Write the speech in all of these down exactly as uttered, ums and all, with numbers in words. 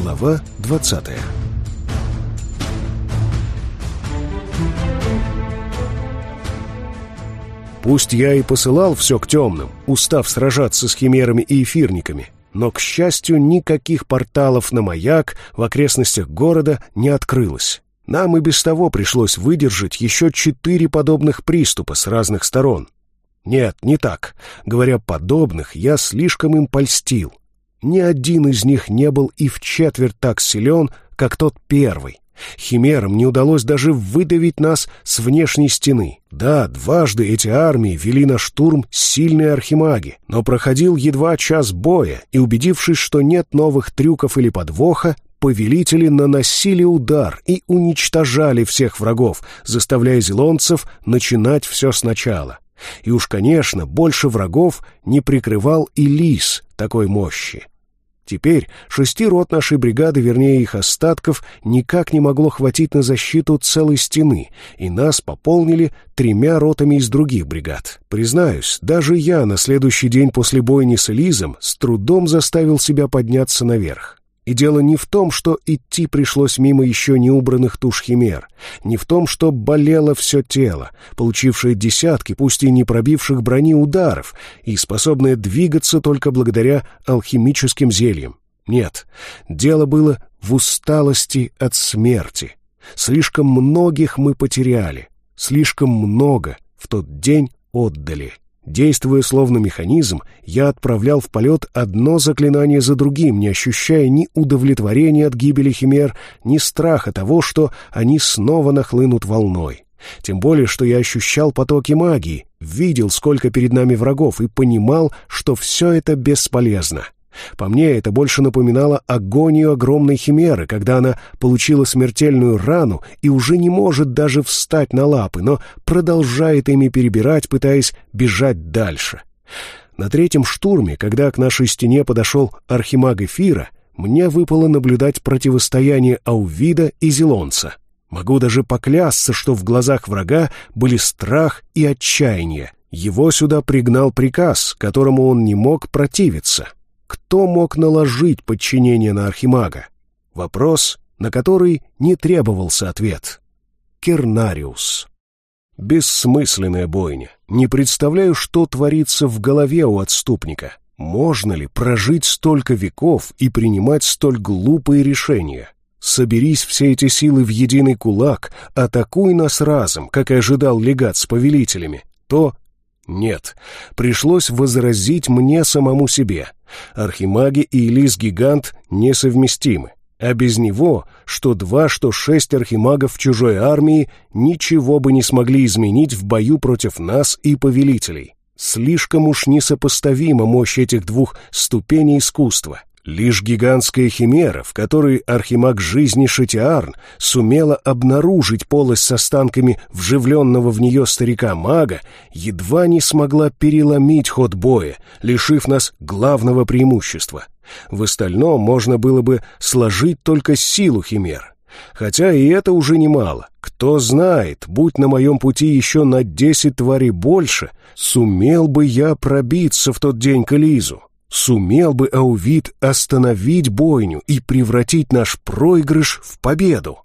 Глава двадцатая. Пусть я и посылал все к темным, устав сражаться с химерами и эфирниками, но, к счастью, никаких порталов на маяк в окрестностях города не открылось. Нам и без того пришлось выдержать еще четыре подобных приступа с разных сторон. Нет, не так. Говоря подобных, я слишком им польстил. Ни один из них не был и в четверть так силен, как тот первый. Химерам не удалось даже выдавить нас с внешней стены. Да, дважды эти армии вели на штурм сильные архимаги, но проходил едва час боя, и, убедившись, что нет новых трюков или подвоха, повелители наносили удар и уничтожали всех врагов, заставляя зелонцев начинать все сначала. И уж, конечно, больше врагов не прикрывал и лис такой мощи. Теперь шести рот нашей бригады, вернее их остатков, никак не могло хватить на защиту целой стены, и нас пополнили тремя ротами из других бригад. Признаюсь, даже я на следующий день после бойни с Элизом с трудом заставил себя подняться наверх. И дело не в том, что идти пришлось мимо еще не убранных туш химер, не в том, что болело все тело, получившее десятки, пусть и не пробивших брони ударов, и способное двигаться только благодаря алхимическим зельям. Нет, дело было в усталости от смерти. Слишком многих мы потеряли, слишком много в тот день отдали. Действуя словно механизм, я отправлял в полет одно заклинание за другим, не ощущая ни удовлетворения от гибели химер, ни страха того, что они снова нахлынут волной. Тем более, что я ощущал потоки магии, видел, сколько перед нами врагов, и понимал, что все это бесполезно. По мне, это больше напоминало агонию огромной химеры, когда она получила смертельную рану и уже не может даже встать на лапы, но продолжает ими перебирать, пытаясь бежать дальше. На третьем штурме, когда к нашей стене подошел архимаг Эфира, мне выпало наблюдать противостояние Аувида и Зелонца. Могу даже поклясться, что в глазах врага были страх и отчаяние. Его сюда пригнал приказ, которому он не мог противиться. Кто мог наложить подчинение на архимага? Вопрос, на который не требовался ответ. Кернариус. Бессмысленная бойня. Не представляю, что творится в голове у отступника. Можно ли прожить столько веков и принимать столь глупые решения? Соберись все эти силы в единый кулак, атакуй нас разом, как и ожидал легат с повелителями, то... Нет, пришлось возразить мне самому себе. Архимаги и Элис-гигант несовместимы, а без него, что два, что шесть архимагов в чужой армии ничего бы не смогли изменить в бою против нас и повелителей. Слишком уж несопоставима мощь этих двух ступеней искусства. Лишь гигантская химера, в которой архимаг жизни Шатиарн сумела обнаружить полость с останками вживленного в нее старика-мага, едва не смогла переломить ход боя, лишив нас главного преимущества. В остальном можно было бы сложить только силу химер. Хотя и это уже немало. Кто знает, будь на моем пути еще на десять тварей больше, сумел бы я пробиться в тот день к Элизу. Сумел бы Аувид остановить бойню и превратить наш проигрыш в победу?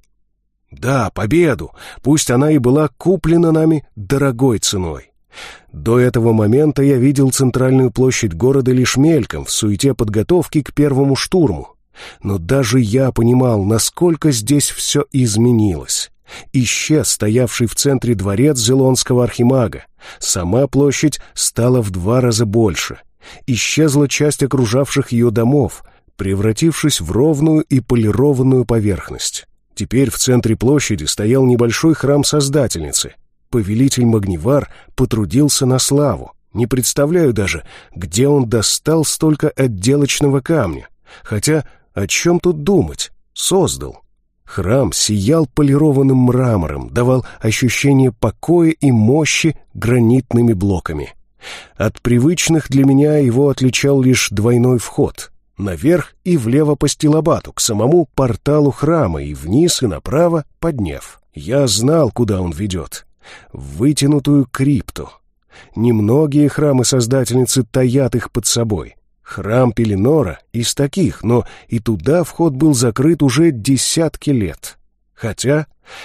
Да, победу, пусть она и была куплена нами дорогой ценой. До этого момента я видел центральную площадь города лишь мельком, в суете подготовки к первому штурму. Но даже я понимал, насколько здесь все изменилось. Исчез стоявший в центре дворец Зелонского архимага. Сама площадь стала в два раза больше. Исчезла часть окружавших ее домов, превратившись в ровную и полированную поверхность. Теперь в центре площади стоял небольшой храм Создательницы. Повелитель Магнивар потрудился на славу. Не представляю даже, где он достал столько отделочного камня. Хотя о чем тут думать? Создал. Храм сиял полированным мрамором, давал ощущение покоя и мощи гранитными блоками. От привычных для меня его отличал лишь двойной вход. Наверх и влево по стилобату, к самому порталу храма, и вниз и направо подняв. Я знал, куда он ведет. В вытянутую крипту. Немногие храмы Создательницы таят их под собой. Храм Пеленора из таких, но и туда вход был закрыт уже десятки лет. Хотя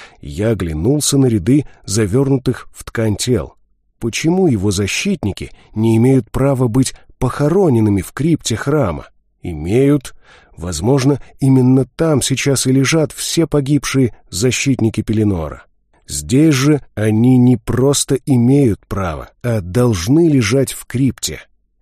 я оглянулся на ряды завернутых в ткань тел. Почему его защитники не имеют права быть похороненными в крипте храма? Имеют. Возможно, именно там сейчас и лежат все погибшие защитники Пеленора. Здесь же они не просто имеют право, а должны лежать в крипте.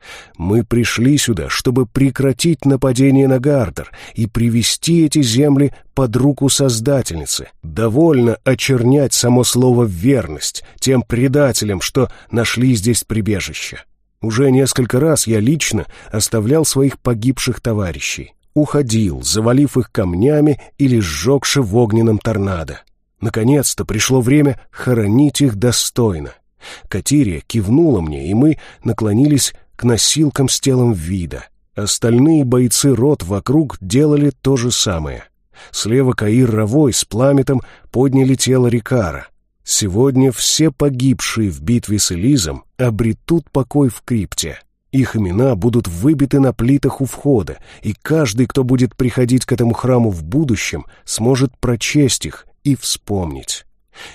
Мы пришли сюда, чтобы прекратить нападение на Гардер и привести эти земли под руку Создательницы. Довольно очернять само слово «верность» тем предателям, что нашли здесь прибежище. Уже несколько раз я лично оставлял своих погибших товарищей. Уходил, завалив их камнями или сжегши в огненном торнадо. Наконец-то пришло время хоронить их достойно. Катирия кивнула мне, и мы наклонились к носилкам с телом вида. Остальные бойцы рот вокруг делали то же самое. Слева Каир Равой с Пламетом подняли тело Рикара. Сегодня все погибшие в битве с Элизом обретут покой в крипте. Их имена будут выбиты на плитах у входа, и каждый, кто будет приходить к этому храму в будущем, сможет прочесть их и вспомнить.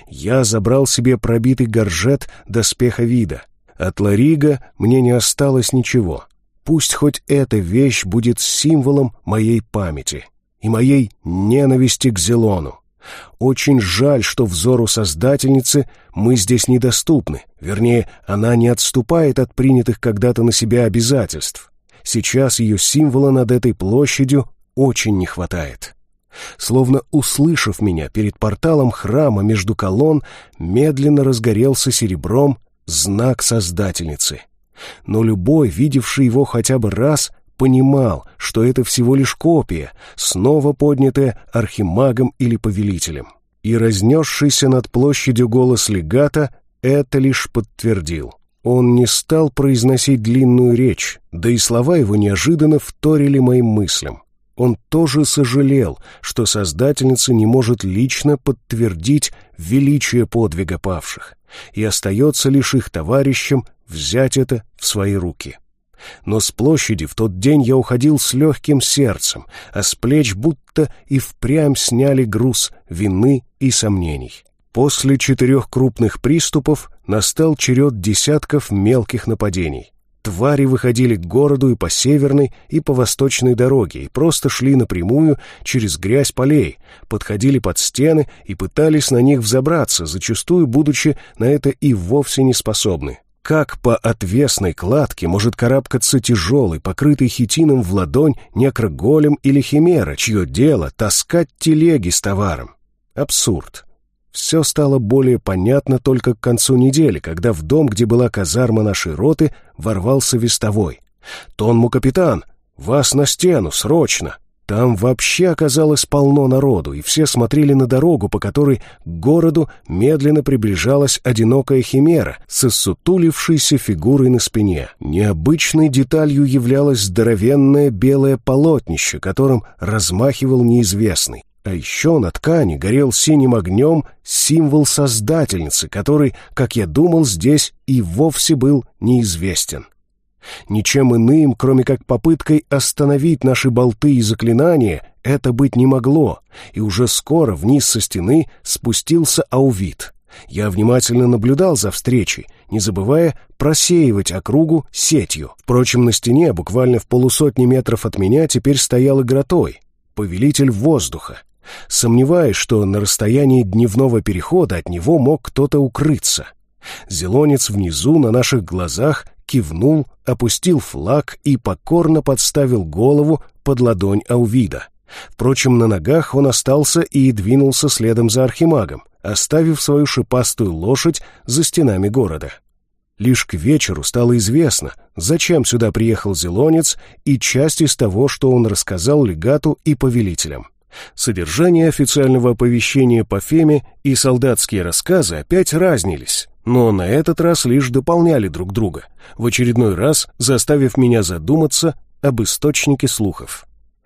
Я забрал себе пробитый горжет доспеха вида. От Ларига мне не осталось ничего. Пусть хоть эта вещь будет символом моей памяти и моей ненависти к Зелону. Очень жаль, что взору Создательницы мы здесь недоступны. Вернее, она не отступает от принятых когда-то на себя обязательств. Сейчас ее символа над этой площадью очень не хватает. Словно услышав меня, перед порталом храма между колонн медленно разгорелся серебром знак Создательницы. Но любой, видевший его хотя бы раз, понимал, что это всего лишь копия, снова поднятая архимагом или повелителем. И разнесшийся над площадью голос легата это лишь подтвердил. Он не стал произносить длинную речь, да и слова его неожиданно вторили моим мыслям. Он тоже сожалел, что Создательница не может лично подтвердить величие подвига павших, и остается лишь их товарищам взять это в свои руки. Но с площади в тот день я уходил с легким сердцем, а с плеч будто и впрямь сняли груз вины и сомнений. После четырех крупных приступов настал черед десятков мелких нападений. Твари выходили к городу и по северной, и по восточной дороге, и просто шли напрямую через грязь полей, подходили под стены и пытались на них взобраться, зачастую будучи на это и вовсе не способны. Как по отвесной кладке может карабкаться тяжелый, покрытый хитином в ладонь некроголем или химера, чье дело — таскать телеги с товаром? Абсурд. Все стало более понятно только к концу недели, когда в дом, где была казарма нашей роты, ворвался вестовой. «Тонму капитан! Вас на стену, срочно!» Там вообще оказалось полно народу, и все смотрели на дорогу, по которой к городу медленно приближалась одинокая химера с иссутулившейся фигурой на спине. Необычной деталью являлось здоровенное белое полотнище, которым размахивал неизвестный. А еще на ткани горел синим огнем символ Создательницы, который, как я думал, здесь и вовсе был неизвестен. Ничем иным, кроме как попыткой остановить наши болты и заклинания, это быть не могло, и уже скоро вниз со стены спустился Аувит. Я внимательно наблюдал за встречей, не забывая просеивать округу сетью. Впрочем, на стене, буквально в полусотни метров от меня, теперь стоял Игротой, повелитель воздуха. Сомневаюсь, что на расстоянии дневного перехода от него мог кто-то укрыться. Зелонец внизу на наших глазах кивнул, опустил флаг и покорно подставил голову под ладонь Аувида. Впрочем, на ногах он остался и двинулся следом за архимагом, оставив свою шипастую лошадь за стенами города. Лишь к вечеру стало известно, зачем сюда приехал Зелонец, и часть из того, что он рассказал легату и повелителям. Содержание официального оповещения по Феме и солдатские рассказы опять разнились, но на этот раз лишь дополняли друг друга, в очередной раз заставив меня задуматься об источнике слухов.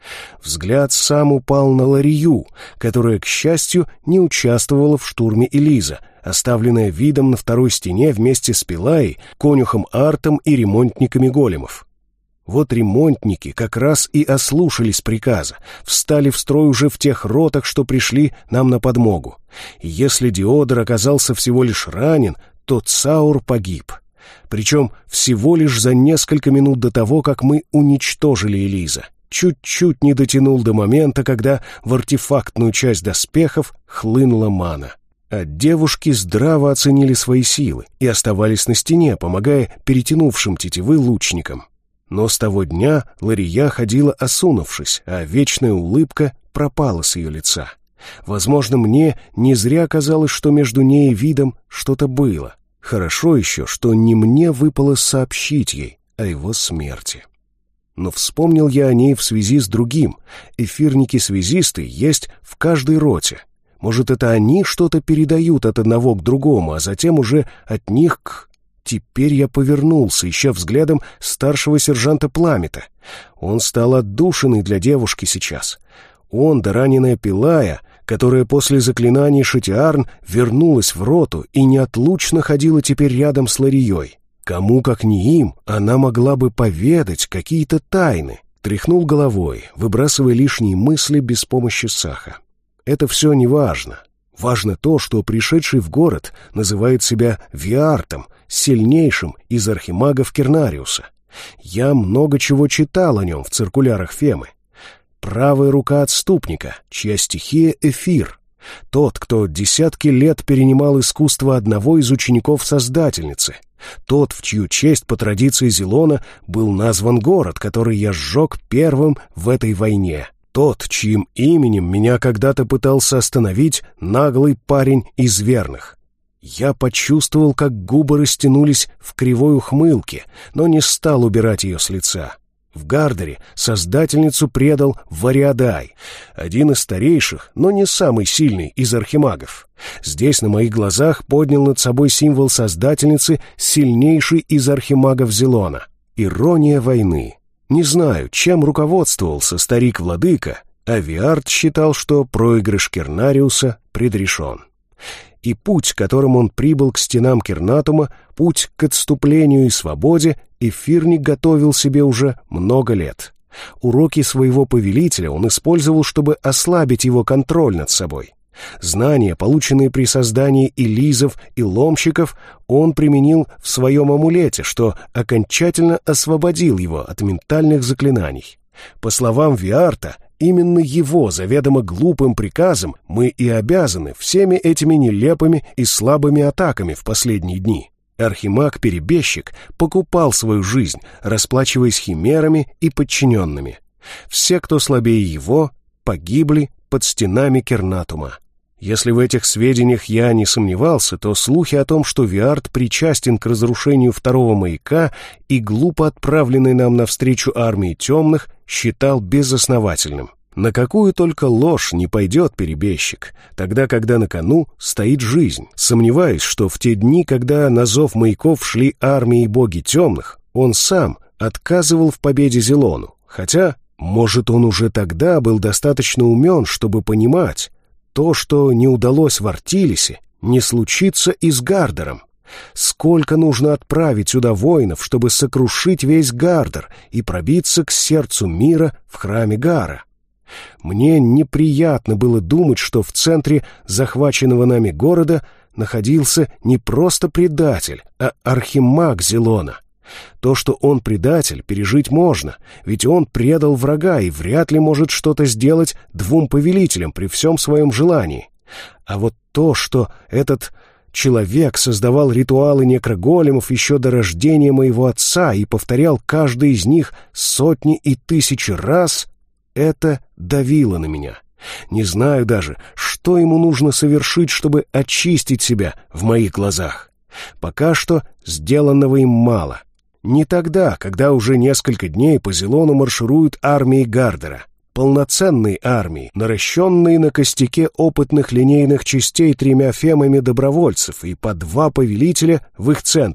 Взгляд сам упал на Ларию, которая, к счастью, не участвовала в штурме Элиза, оставленная видом на второй стене вместе с Пилаей, конюхом Артом и ремонтниками големов. Вот ремонтники как раз и ослушались приказа, встали в строй уже в тех ротах, что пришли нам на подмогу. И если Диодор оказался всего лишь ранен, то Цаур погиб. Причем всего лишь за несколько минут до того, как мы уничтожили Элиза. Чуть-чуть не дотянул до момента, когда в артефактную часть доспехов хлынула мана. А девушки здраво оценили свои силы и оставались на стене, помогая перетянувшим тетивы лучникам. Но с того дня Лария ходила осунувшись, а вечная улыбка пропала с ее лица. Возможно, мне не зря казалось, что между ней и видом что-то было. Хорошо еще, что не мне выпало сообщить ей о его смерти. Но вспомнил я о ней в связи с другим. Эфирники-связисты есть в каждой роте. Может, это они что-то передают от одного к другому, а затем уже от них к... Теперь я повернулся, ища взглядом старшего сержанта Пламета. Он стал отдушиной для девушки сейчас. Он, да раненая Пилая, которая после заклинаний Шатиарн вернулась в роту и неотлучно ходила теперь рядом с Ларией. Кому, как не им, она могла бы поведать какие-то тайны. Тряхнул головой, выбрасывая лишние мысли без помощи Саха. Это все не важно. Важно то, что пришедший в город называет себя Виартом, сильнейшим из архимагов Кернариуса. Я много чего читал о нем в циркулярах Фемы. Правая рука отступника, чья стихия — эфир. Тот, кто десятки лет перенимал искусство одного из учеников Создательницы. Тот, в чью честь по традиции Зелона был назван город, который я сжег первым в этой войне. Тот, чьим именем меня когда-то пытался остановить наглый парень из верных. Я почувствовал, как губы растянулись в кривой ухмылке, но не стал убирать ее с лица. В Гардере Создательницу предал Вариадай, один из старейших, но не самый сильный из архимагов. Здесь на моих глазах поднял над собой символ Создательницы сильнейший из архимагов Зелона. Ирония войны. Не знаю, чем руководствовался старик-владыка, а Виарт считал, что проигрыш Кернариуса предрешен. И путь, которым он прибыл к стенам Кернатума, путь к отступлению и свободе, эфирник готовил себе уже много лет. Уроки своего повелителя он использовал, чтобы ослабить его контроль над собой. Знания, полученные при создании элизов и ломщиков, он применил в своем амулете, что окончательно освободил его от ментальных заклинаний. По словам Виарта, именно его заведомо глупым приказом мы и обязаны всеми этими нелепыми и слабыми атаками в последние дни. Архимаг-перебежчик покупал свою жизнь, расплачиваясь химерами и подчиненными. Все, кто слабее его, погибли под стенами Кернатума. Если в этих сведениях я не сомневался, то слухи о том, что Виарт причастен к разрушению второго маяка и глупо отправленной нам навстречу армии темных, считал безосновательным. На какую только ложь не пойдет перебежчик, тогда, когда на кону стоит жизнь. Сомневаюсь, что в те дни, когда на зов маяков шли армии и боги темных, он сам отказывал в победе Зелону. Хотя, может, он уже тогда был достаточно умен, чтобы понимать, то, что не удалось в Артилисе, не случится и с Гардером. Сколько нужно отправить сюда воинов, чтобы сокрушить весь Гардер и пробиться к сердцу мира в храме Гара? Мне неприятно было думать, что в центре захваченного нами города находился не просто предатель, а архимаг Зелона. То, что он предатель, пережить можно, ведь он предал врага и вряд ли может что-то сделать двум повелителям при всем своем желании. А вот то, что этот человек создавал ритуалы некроголемов еще до рождения моего отца и повторял каждый из них сотни и тысячи раз, это давило на меня. Не знаю даже, что ему нужно совершить, чтобы очистить себя в моих глазах. Пока что сделанного им мало. Не тогда, когда уже несколько дней по Зелону маршируют армии Гардера. Полноценные армии, наращенные на костяке опытных линейных частей тремя фемами добровольцев и по два повелителя в их центре.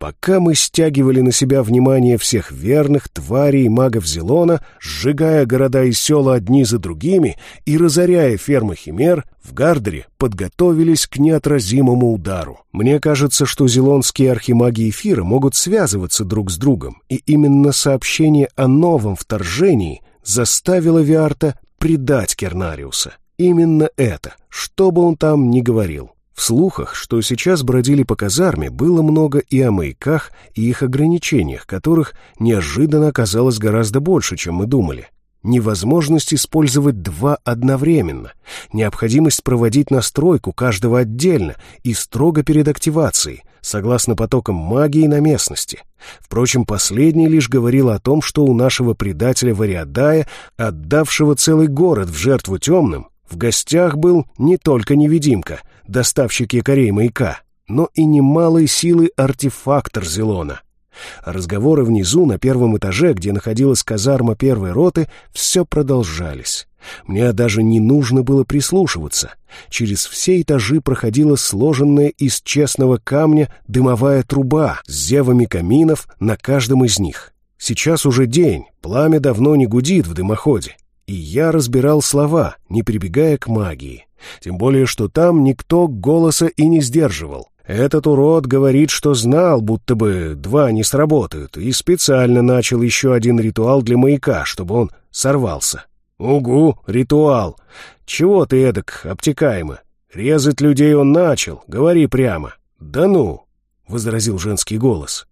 Пока мы стягивали на себя внимание всех верных тварей и магов Зелона, сжигая города и села одни за другими и разоряя фермы химер, в Гардере подготовились к неотразимому удару. Мне кажется, что зелонские архимаги Эфира могут связываться друг с другом, и именно сообщение о новом вторжении заставило Виарта предать Кернариуса. Именно это, что бы он там ни говорил. В слухах, что сейчас бродили по казарме, было много и о маяках, и их ограничениях, которых неожиданно оказалось гораздо больше, чем мы думали. Невозможность использовать два одновременно, необходимость проводить настройку каждого отдельно и строго перед активацией, согласно потокам магии на местности. Впрочем, последний лишь говорил о том, что у нашего предателя Вариадая, отдавшего целый город в жертву темным, в гостях был не только невидимка, доставщик якорей маяка, но и немалой силы артефактор Зелона. Разговоры внизу, на первом этаже, где находилась казарма первой роты, все продолжались. Мне даже не нужно было прислушиваться. Через все этажи проходила сложенная из честного камня дымовая труба с зевами каминов на каждом из них. Сейчас уже день, пламя давно не гудит в дымоходе. И я разбирал слова, не прибегая к магии. Тем более, что там никто голоса и не сдерживал. Этот урод говорит, что знал, будто бы два не сработают, и специально начал еще один ритуал для маяка, чтобы он сорвался. Угу, ритуал. Чего ты эдак обтекаемо? Резать людей он начал, говори прямо. Да ну, — возразил женский голос.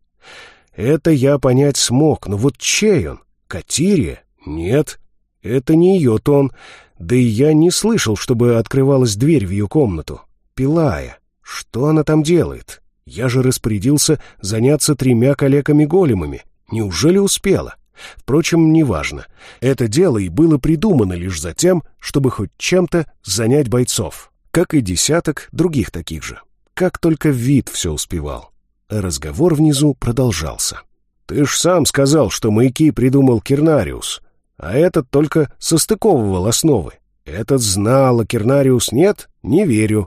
Это я понять смог, но вот чей он? Катирия? Нет. Это не ее тон, да и я не слышал, чтобы открывалась дверь в ее комнату. Пилая. Что она там делает? Я же распорядился заняться тремя калеками-големами. Неужели успела? Впрочем, неважно. Это дело и было придумано лишь за тем, чтобы хоть чем-то занять бойцов. Как и десяток других таких же. Как только вид все успевал. Разговор внизу продолжался. «Ты ж сам сказал, что маяки придумал Кернариус. А этот только состыковывал основы. Этот знал, а Кернариус нет? Не верю».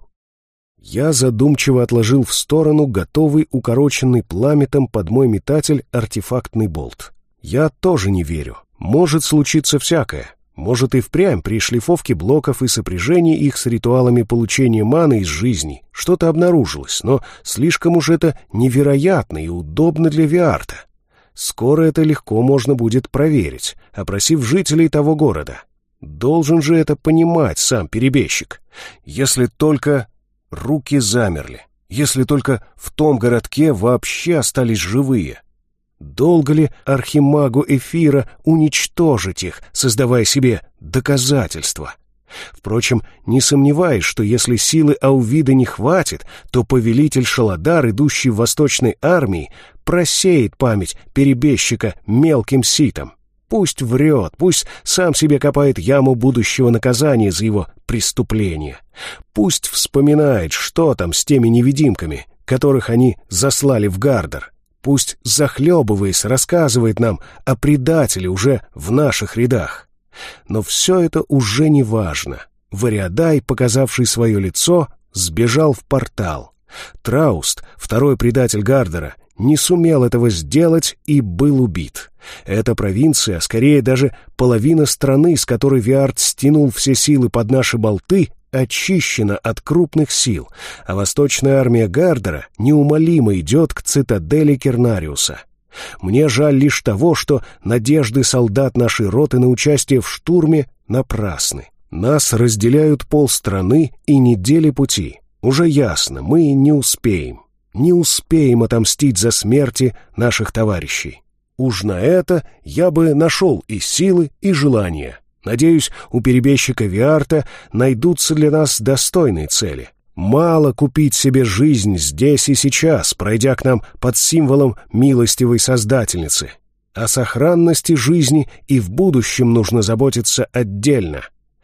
Я задумчиво отложил в сторону готовый укороченный пламетом под мой метатель артефактный болт. Я тоже не верю. Может случиться всякое. Может и впрямь при шлифовке блоков и сопряжении их с ритуалами получения маны из жизни что-то обнаружилось, но слишком уж это невероятно и удобно для Виарта. Скоро это легко можно будет проверить, опросив жителей того города. Должен же это понимать сам перебежчик. Если только... Руки замерли. Если только в том городке вообще остались живые. Долго ли архимагу Эфира уничтожить их, создавая себе доказательства? Впрочем, не сомневаюсь, что если силы Аувида не хватит, то повелитель Шаладар, идущий в восточной армии, просеет память перебежчика мелким ситом. Пусть врет, пусть сам себе копает яму будущего наказания за его преступление. Пусть вспоминает, что там с теми невидимками, которых они заслали в Гардер. Пусть, захлебываясь, рассказывает нам о предателе уже в наших рядах. Но все это уже не важно. Вариадай, показавший свое лицо, сбежал в портал. Трауст, второй предатель Гардера, не сумел этого сделать и был убит. Эта провинция, скорее даже половина страны, с которой Виарт стянул все силы под наши болты, очищена от крупных сил, а восточная армия Гардера неумолимо идет к цитадели Кернариуса. Мне жаль лишь того, что надежды солдат нашей роты на участие в штурме напрасны. Нас разделяют полстраны и недели пути. Уже ясно, мы не успеем. Не успеем отомстить за смерти наших товарищей. Уж на это я бы нашел и силы, и желания. Надеюсь, у перебежчика Виарта найдутся для нас достойные цели. Мало купить себе жизнь здесь и сейчас, пройдя к нам под символом милостивой Создательницы. О сохранности жизни и в будущем нужно заботиться отдельно.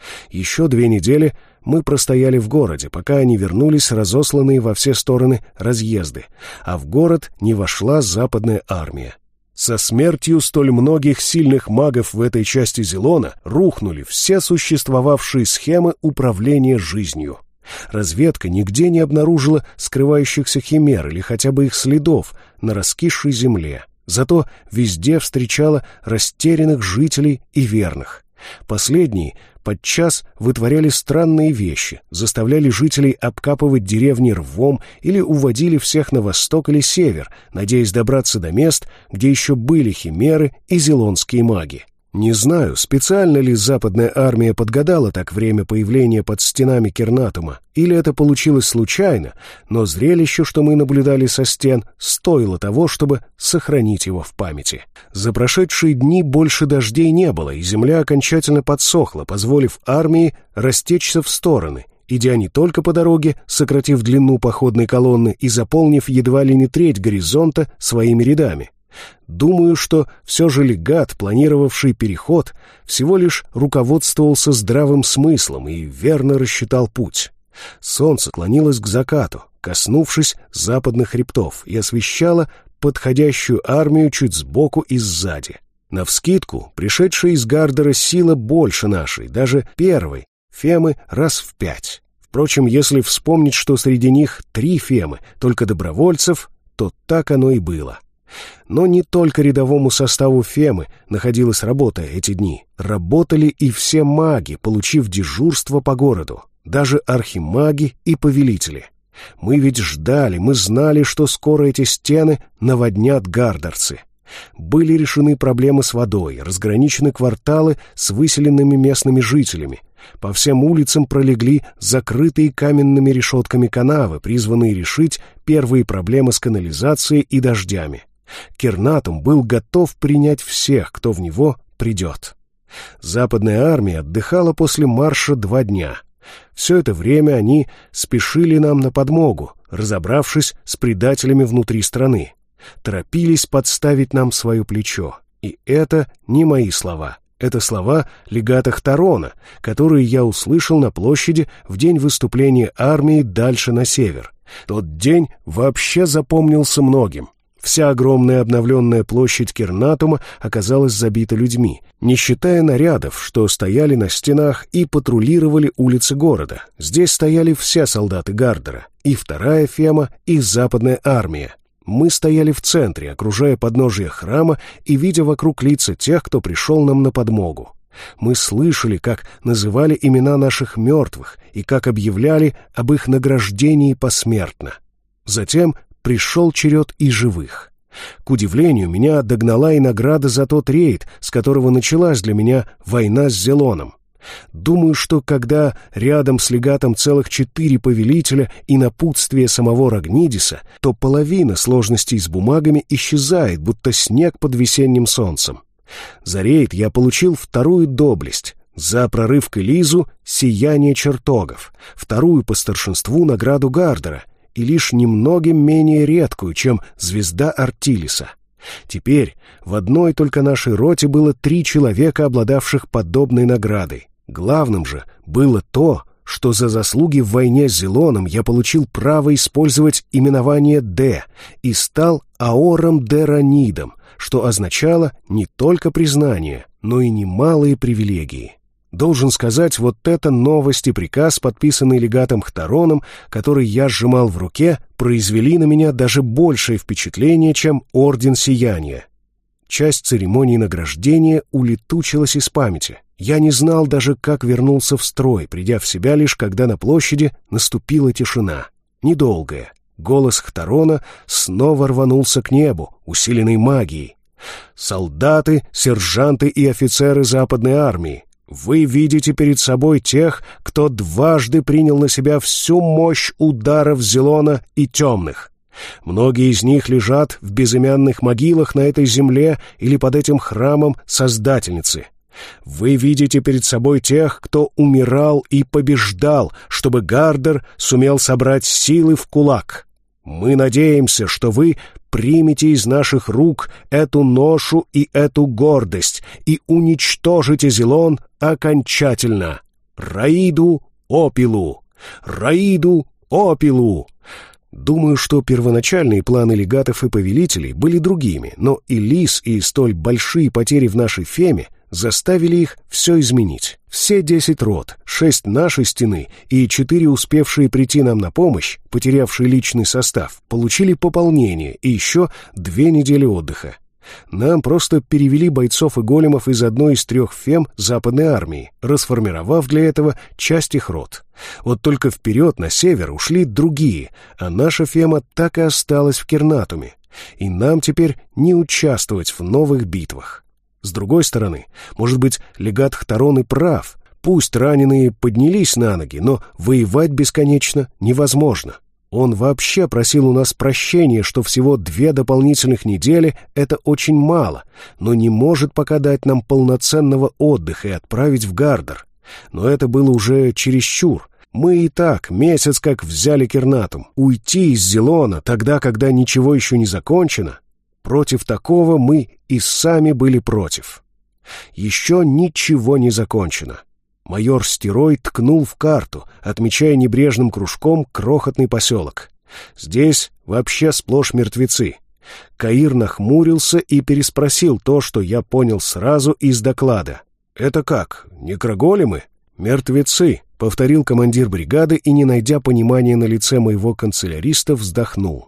Еще две недели мы простояли в городе, пока они вернулись разосланные во все стороны разъезды, а в город не вошла западная армия. Со смертью столь многих сильных магов в этой части Зелона рухнули все существовавшие схемы управления жизнью. Разведка нигде не обнаружила скрывающихся химер или хотя бы их следов на раскисшей земле. Зато везде встречала растерянных жителей и верных. Последние подчас вытворяли странные вещи, заставляли жителей обкапывать деревни рвом или уводили всех на восток или север, надеясь добраться до мест, где еще были химеры и зелонские маги. Не знаю, специально ли западная армия подгадала так время появления под стенами Кернатума, или это получилось случайно, но зрелище, что мы наблюдали со стен, стоило того, чтобы сохранить его в памяти. За прошедшие дни больше дождей не было, и земля окончательно подсохла, позволив армии растечься в стороны, идя не только по дороге, сократив длину походной колонны и заполнив едва ли не треть горизонта своими рядами. Думаю, что все же легат, планировавший переход, всего лишь руководствовался здравым смыслом и верно рассчитал путь. Солнце клонилось к закату, коснувшись западных хребтов, и освещало подходящую армию чуть сбоку и сзади. Навскидку, пришедшая из Гардера сила больше нашей, даже первой, Фемы раз в пять. Впрочем, если вспомнить, что среди них три Фемы, только добровольцев, то так оно и было. Но не только рядовому составу Фемы находилась работа эти дни. Работали и все маги, получив дежурство по городу. Даже архимаги и повелители. Мы ведь ждали, мы знали, что скоро эти стены наводнят гардерцы. Были решены проблемы с водой, разграничены кварталы с выселенными местными жителями. По всем улицам пролегли закрытые каменными решетками канавы, призванные решить первые проблемы с канализацией и дождями. Кернатум был готов принять всех, кто в него придет. Западная армия отдыхала после марша два дня. Все это время они спешили нам на подмогу, разобравшись с предателями внутри страны. Торопились подставить нам свое плечо. И это не мои слова. Это слова легата Хторона, которые я услышал на площади в день выступления армии дальше на север. Тот день вообще запомнился многим. Вся огромная обновленная площадь Кернатума оказалась забита людьми, не считая нарядов, что стояли на стенах и патрулировали улицы города. Здесь стояли все солдаты Гардера, и вторая Фема, и западная армия. Мы стояли в центре, окружая подножие храма и видя вокруг лица тех, кто пришел нам на подмогу. Мы слышали, как называли имена наших мертвых и как объявляли об их награждении посмертно. Затем пришел черед и живых. К удивлению, меня догнала и награда за тот рейд, с которого началась для меня война с Зелоном. Думаю, что когда рядом с легатом целых четыре повелителя и напутствие самого Рагнидиса, то половина сложностей с бумагами исчезает, будто снег под весенним солнцем. За рейд я получил вторую доблесть, за прорыв к Элизу — сияние чертогов, вторую по старшинству награду Гардера и лишь немногим менее редкую, чем звезда Артилиса. Теперь в одной только нашей роте было три человека, обладавших подобной наградой. Главным же было то, что за заслуги в войне с Зелоном я получил право использовать именование «Д» и стал Аором Деранидом, что означало не только признание, но и немалые привилегии. Должен сказать, вот эта новость и приказ, подписанный легатом Хтороном, который я сжимал в руке, произвели на меня даже большее впечатление, чем Орден Сияния. Часть церемонии награждения улетучилась из памяти. Я не знал даже, как вернулся в строй, придя в себя лишь, когда на площади наступила тишина. Недолгая. Голос Хторона снова рванулся к небу, усиленный магией. «Солдаты, сержанты и офицеры Западной армии, вы видите перед собой тех, кто дважды принял на себя всю мощь ударов Зелона и темных. Многие из них лежат в безымянных могилах на этой земле или под этим храмом Создательницы. Вы видите перед собой тех, кто умирал и побеждал, чтобы Гардер сумел собрать силы в кулак. Мы надеемся, что вы примете из наших рук эту ношу и эту гордость и уничтожите Зелон окончательно. Раиду Опилу! Раиду Опилу!» Думаю, что первоначальные планы легатов и повелителей были другими, но и Лис, и столь большие потери в нашей Феме заставили их все изменить. Все десять рот, шесть нашей стены и четыре успевшие прийти нам на помощь, потерявшие личный состав, получили пополнение и еще две недели отдыха. Нам просто перевели бойцов и големов из одной из трех фем Западной армии, расформировав для этого часть их рот. Вот только вперед, на север, ушли другие, а наша фема так и осталась в Кернатуме. И нам теперь не участвовать в новых битвах. С другой стороны, может быть, легат Хторон и прав. Пусть раненые поднялись на ноги, но воевать бесконечно невозможно. Он вообще просил у нас прощения, что всего две дополнительных недели — это очень мало, но не может пока дать нам полноценного отдыха и отправить в Гардер. Но это было уже чересчур. Мы и так месяц как взяли Кернатум. Уйти из Зелона тогда, когда ничего еще не закончено, против такого мы и сами были против. Еще ничего не закончено. Майор Стерой ткнул в карту, отмечая небрежным кружком крохотный поселок. Здесь вообще сплошь мертвецы. Каир нахмурился и переспросил то, что я понял сразу из доклада. «Это как, некроголемы?» «Мертвецы», — повторил командир бригады и, не найдя понимания на лице моего канцеляриста, вздохнул.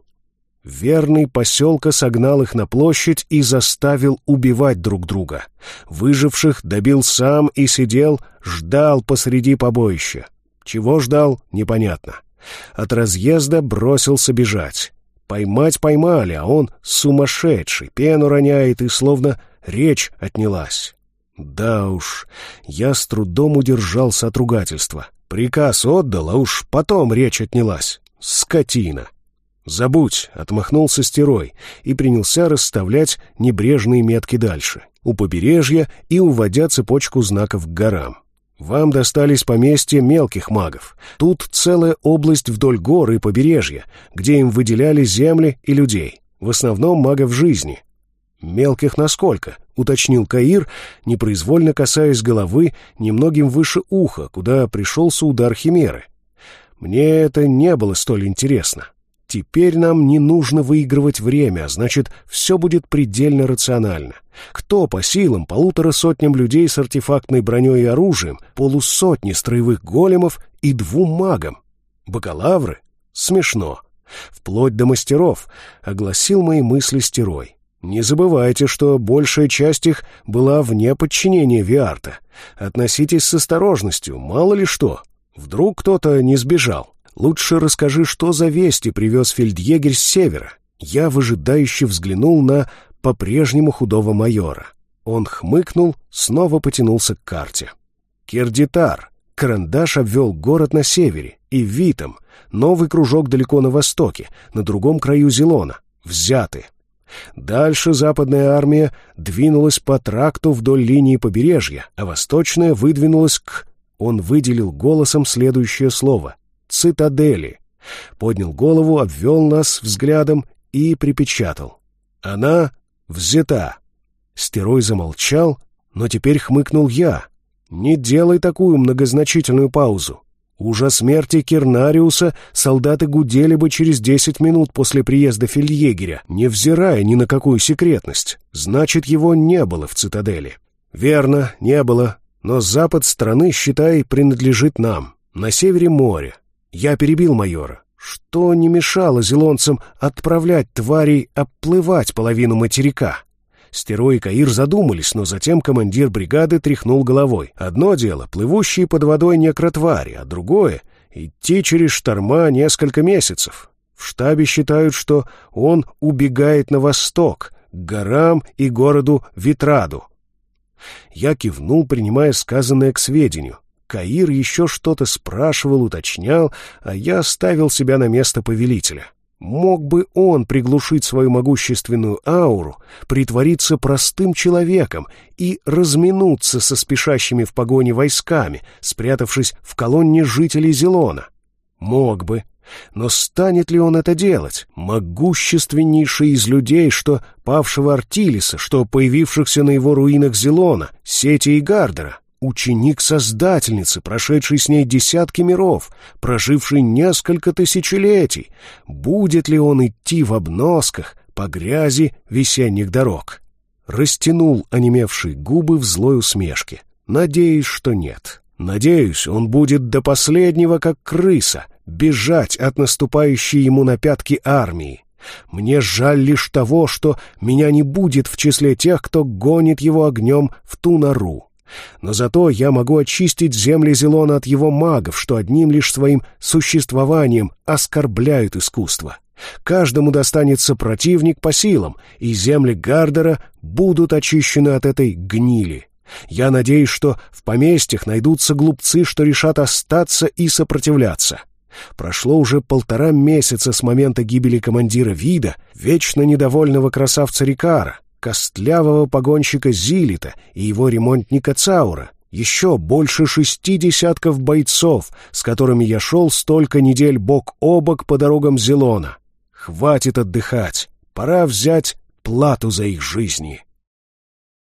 Верный поселка согнал их на площадь и заставил убивать друг друга. Выживших добил сам и сидел, ждал посреди побоища. Чего ждал, непонятно. От разъезда бросился бежать. Поймать поймали, а он сумасшедший, пену роняет и словно речь отнялась. Да уж, я с трудом удержался от ругательства. Приказ отдал, а уж потом речь отнялась. Скотина. «Забудь», — отмахнулся Стерой и принялся расставлять небрежные метки дальше, у побережья и уводя цепочку знаков к горам. «Вам достались поместья мелких магов. Тут целая область вдоль гор и побережья, где им выделяли земли и людей, в основном магов жизни». «Мелких насколько?» — уточнил Каир, непроизвольно касаясь головы немногим выше уха, куда пришелся удар химеры. «Мне это не было столь интересно. Теперь нам не нужно выигрывать время, а значит, все будет предельно рационально. Кто по силам полутора сотням людей с артефактной броней и оружием, полусотни строевых големов и двум магам? Бакалавры? Смешно. Вплоть до мастеров, огласил мои мысли Стерой. Не забывайте, что большая часть их была вне подчинения Виарта. Относитесь с осторожностью, мало ли что. Вдруг кто-то не сбежал. Лучше расскажи, что за вести привез фельдъегерь с севера. Я выжидающе взглянул на по-прежнему худого майора. Он хмыкнул, снова потянулся к карте. Кердитар. Карандаш обвел город на севере. И Витам. Новый кружок далеко на востоке, на другом краю Зелона. Взяты. Дальше западная армия двинулась по тракту вдоль линии побережья, а восточная выдвинулась к... Он выделил голосом следующее слово. «Цитадели». Поднял голову, обвел нас взглядом и припечатал. «Она взята». Стерой замолчал, но теперь хмыкнул я. «Не делай такую многозначительную паузу. Уже смерти Кернариуса солдаты гудели бы через десять минут после приезда фельдъегеря, невзирая ни на какую секретность. Значит, его не было в цитадели». «Верно, не было. Но запад страны, считай, принадлежит нам. На севере море». Я перебил майора. Что не мешало зелонцам отправлять тварей обплывать половину материка? Стерой и Каир задумались, но затем командир бригады тряхнул головой. Одно дело — плывущие под водой некротвари, а другое — идти через шторма несколько месяцев. В штабе считают, что он убегает на восток, к горам и городу Витраду. Я кивнул, принимая сказанное к сведению. Каир еще что-то спрашивал, уточнял, а я ставил себя на место повелителя. Мог бы он приглушить свою могущественную ауру, притвориться простым человеком и разминуться со спешащими в погоне войсками, спрятавшись в колонне жителей Зелона? Мог бы. Но станет ли он это делать? Могущественнейший из людей, что павшего Артилиса, что появившихся на его руинах Зелона, Сети и Гардера? Ученик Создательницы, прошедший с ней десятки миров, проживший несколько тысячелетий. Будет ли он идти в обносках по грязи весенних дорог? растянул онемевшие губы в злой усмешке. Надеюсь, что нет. Надеюсь, он будет до последнего, как крыса, бежать от наступающей ему на пятки армии. Мне жаль лишь того, что меня не будет в числе тех, кто гонит его огнем в ту нору. Но зато я могу очистить земли Зелона от его магов, что одним лишь своим существованием оскорбляют искусство. Каждому достанется противник по силам, и земли Гардера будут очищены от этой гнили. Я надеюсь, что в поместьях найдутся глупцы, что решат остаться и сопротивляться. Прошло уже полтора месяца с момента гибели командира Вида, вечно недовольного красавца Рикара, костлявого погонщика Зилита и его ремонтника Цаура, еще больше шести десятков бойцов, с которыми я шел столько недель бок о бок по дорогам Зелона. Хватит отдыхать, пора взять плату за их жизни.